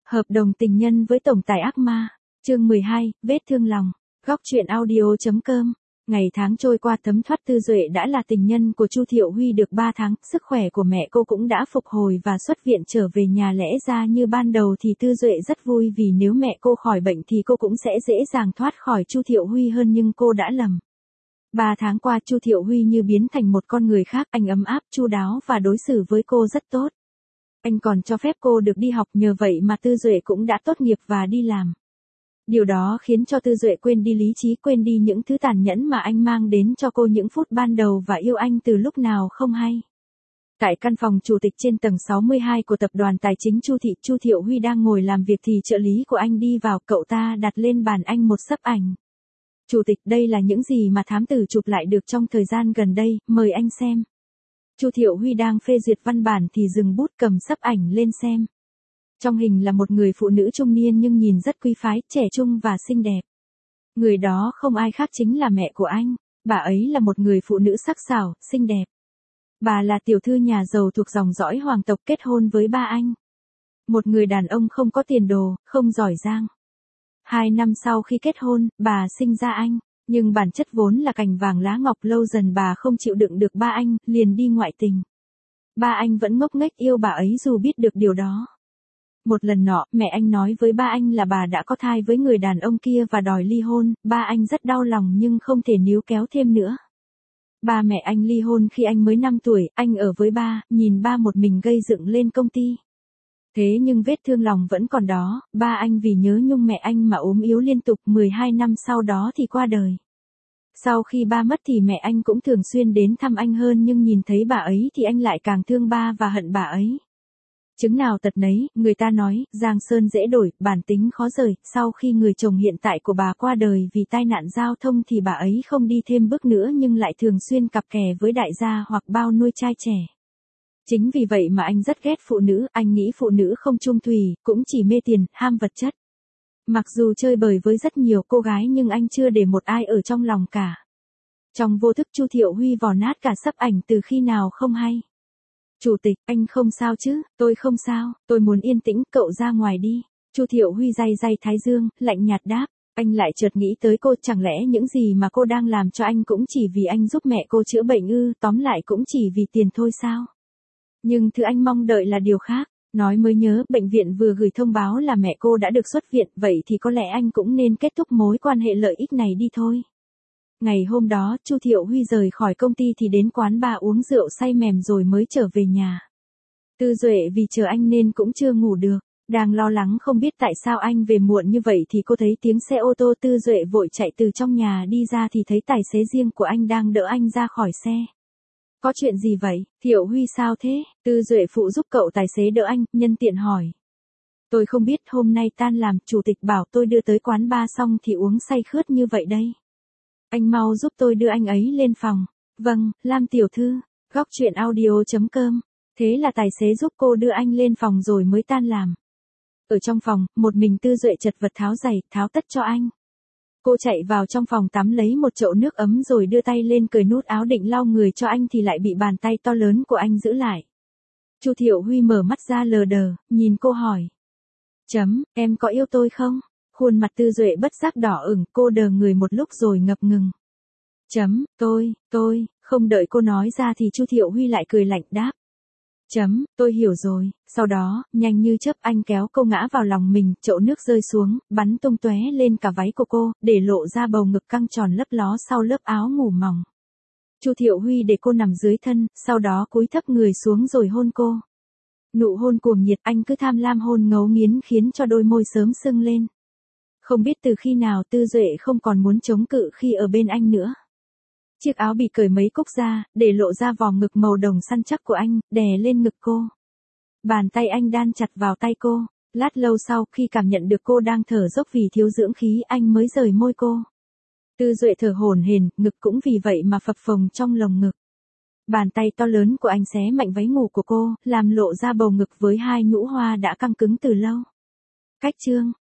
Hợp đồng tình nhân với tổng tài ác ma. Chương 12, vết thương lòng. Góc truyện audio.com. Ngày tháng trôi qua thấm thoát, Tư Duệ đã là tình nhân của Chu Thiệu Huy được 3 tháng, sức khỏe của mẹ cô cũng đã phục hồi và xuất viện trở về nhà. Lẽ ra như ban đầu thì Tư Duệ rất vui, vì nếu mẹ cô khỏi bệnh thì cô cũng sẽ dễ dàng thoát khỏi Chu Thiệu Huy hơn, nhưng cô đã lầm. 3 tháng qua Chu Thiệu Huy như biến thành một con người khác, anh ấm áp, chu đáo và đối xử với cô rất tốt. Anh còn cho phép cô được đi học, nhờ vậy mà Tư Duệ cũng đã tốt nghiệp và đi làm. Điều đó khiến cho Tư Duệ quên đi lý trí, quên đi những thứ tàn nhẫn mà anh mang đến cho cô những phút ban đầu và yêu anh từ lúc nào không hay. Tại căn phòng chủ tịch trên tầng 62 của tập đoàn tài chính Chu Thị, Chu Thiệu Huy đang ngồi làm việc thì trợ lý của anh đi vào, cậu ta đặt lên bàn anh một xấp ảnh. Chủ tịch, đây là những gì mà thám tử chụp lại được trong thời gian gần đây, mời anh xem. Chu Thiệu Huy đang phê duyệt văn bản thì dừng bút, cầm xấp ảnh lên xem. Trong hình là một người phụ nữ trung niên nhưng nhìn rất quý phái, trẻ trung và xinh đẹp. Người đó không ai khác chính là mẹ của anh. Bà ấy là một người phụ nữ sắc sảo, xinh đẹp. Bà là tiểu thư nhà giàu thuộc dòng dõi hoàng tộc, kết hôn với ba anh. Một người đàn ông không có tiền đồ, không giỏi giang. 2 năm sau khi kết hôn, bà sinh ra anh. Nhưng bản chất vốn là cành vàng lá ngọc, lâu dần bà không chịu đựng được ba anh, liền đi ngoại tình. Ba anh vẫn ngốc nghếch yêu bà ấy dù biết được điều đó. Một lần nọ, mẹ anh nói với ba anh là bà đã có thai với người đàn ông kia và đòi ly hôn. Ba anh rất đau lòng nhưng không thể níu kéo thêm nữa. Ba mẹ anh ly hôn khi anh mới 5 tuổi, anh ở với ba, nhìn ba một mình gây dựng lên công ty. Thế nhưng vết thương lòng vẫn còn đó, ba anh vì nhớ nhung mẹ anh mà ốm yếu liên tục, 12 năm sau đó thì qua đời. Sau khi ba mất thì mẹ anh cũng thường xuyên đến thăm anh hơn, nhưng nhìn thấy bà ấy thì anh lại càng thương ba và hận bà ấy. Chứng nào tật nấy, người ta nói, giang sơn dễ đổi, bản tính khó rời. Sau khi người chồng hiện tại của bà qua đời vì tai nạn giao thông thì bà ấy không đi thêm bước nữa, nhưng lại thường xuyên cặp kè với đại gia hoặc bao nuôi trai trẻ. Chính vì vậy mà anh rất ghét phụ nữ, anh nghĩ phụ nữ không chung thủy, cũng chỉ mê tiền, ham vật chất. Mặc dù chơi bời với rất nhiều cô gái nhưng anh chưa để một ai ở trong lòng cả. Trong vô thức Chu Thiệu Huy vò nát cả xấp ảnh từ khi nào không hay. Chủ tịch, anh không sao chứ? Tôi không sao, tôi muốn yên tĩnh, cậu ra ngoài đi. Chu Thiệu Huy day day thái dương, lạnh nhạt đáp. Anh lại chợt nghĩ tới cô, chẳng lẽ những gì mà cô đang làm cho anh cũng chỉ vì anh giúp mẹ cô chữa bệnh ư? Tóm lại cũng chỉ vì tiền thôi sao? Nhưng thứ anh mong đợi là điều khác. Nói mới nhớ, bệnh viện vừa gửi thông báo là mẹ cô đã được xuất viện, vậy thì có lẽ anh cũng nên kết thúc mối quan hệ lợi ích này đi thôi. Ngày hôm đó, Chu Thiệu Huy rời khỏi công ty thì đến quán bar uống rượu say mềm rồi mới trở về nhà. Tư Duệ vì chờ anh nên cũng chưa ngủ được. Đang lo lắng không biết tại sao anh về muộn như vậy thì cô thấy tiếng xe ô tô. Tư Duệ vội chạy từ trong nhà đi ra thì thấy tài xế riêng của anh đang đỡ anh ra khỏi xe. Có chuyện gì vậy? Thiệu Huy sao thế? Tư Duệ phụ giúp cậu tài xế đỡ anh, nhân tiện hỏi. Tôi không biết, hôm nay tan làm, chủ tịch bảo tôi đưa tới quán bar xong thì uống say khướt như vậy đây. Anh mau giúp tôi đưa anh ấy lên phòng. Vâng, Lam tiểu thư. Góc truyện audio.com. Thế là tài xế giúp cô đưa anh lên phòng rồi mới tan làm. Ở trong phòng, một mình Tư Duệ chật vật tháo giày, tháo tất cho anh. Cô chạy vào trong phòng tắm lấy một chậu nước ấm rồi đưa tay lên cởi nút áo định lau người cho anh thì lại bị bàn tay to lớn của anh giữ lại. Chu Thiệu Huy mở mắt ra lờ đờ, nhìn cô hỏi. Em có yêu tôi không? Khuôn mặt Tư Duệ bất giác đỏ ửng, cô đờ người một lúc rồi ngập ngừng. Tôi, không đợi cô nói ra thì Chu Thiệu Huy lại cười lạnh đáp. Tôi hiểu rồi. Sau đó, nhanh như chớp anh kéo cô ngã vào lòng mình, chậu nước rơi xuống, bắn tung tóe lên cả váy của cô, để lộ ra bầu ngực căng tròn lấp ló sau lớp áo ngủ mỏng. Chu Thiệu Huy để cô nằm dưới thân, sau đó cúi thấp người xuống rồi hôn cô. Nụ hôn cuồng nhiệt, anh cứ tham lam hôn ngấu nghiến khiến cho đôi môi sớm sưng lên. Không biết từ khi nào Tư Duệ không còn muốn chống cự khi ở bên anh nữa. Chiếc áo bị cởi mấy cúc ra, để lộ ra vòng ngực màu đồng săn chắc của anh, đè lên ngực cô. Bàn tay anh đan chặt vào tay cô. Lát lâu sau, khi cảm nhận được cô đang thở dốc vì thiếu dưỡng khí, anh mới rời môi cô. Tư Duệ thở hổn hển, ngực cũng vì vậy mà phập phồng trong lồng ngực. Bàn tay to lớn của anh xé mạnh váy ngủ của cô, làm lộ ra bầu ngực với 2 nhũ hoa đã căng cứng từ lâu. Cách chương.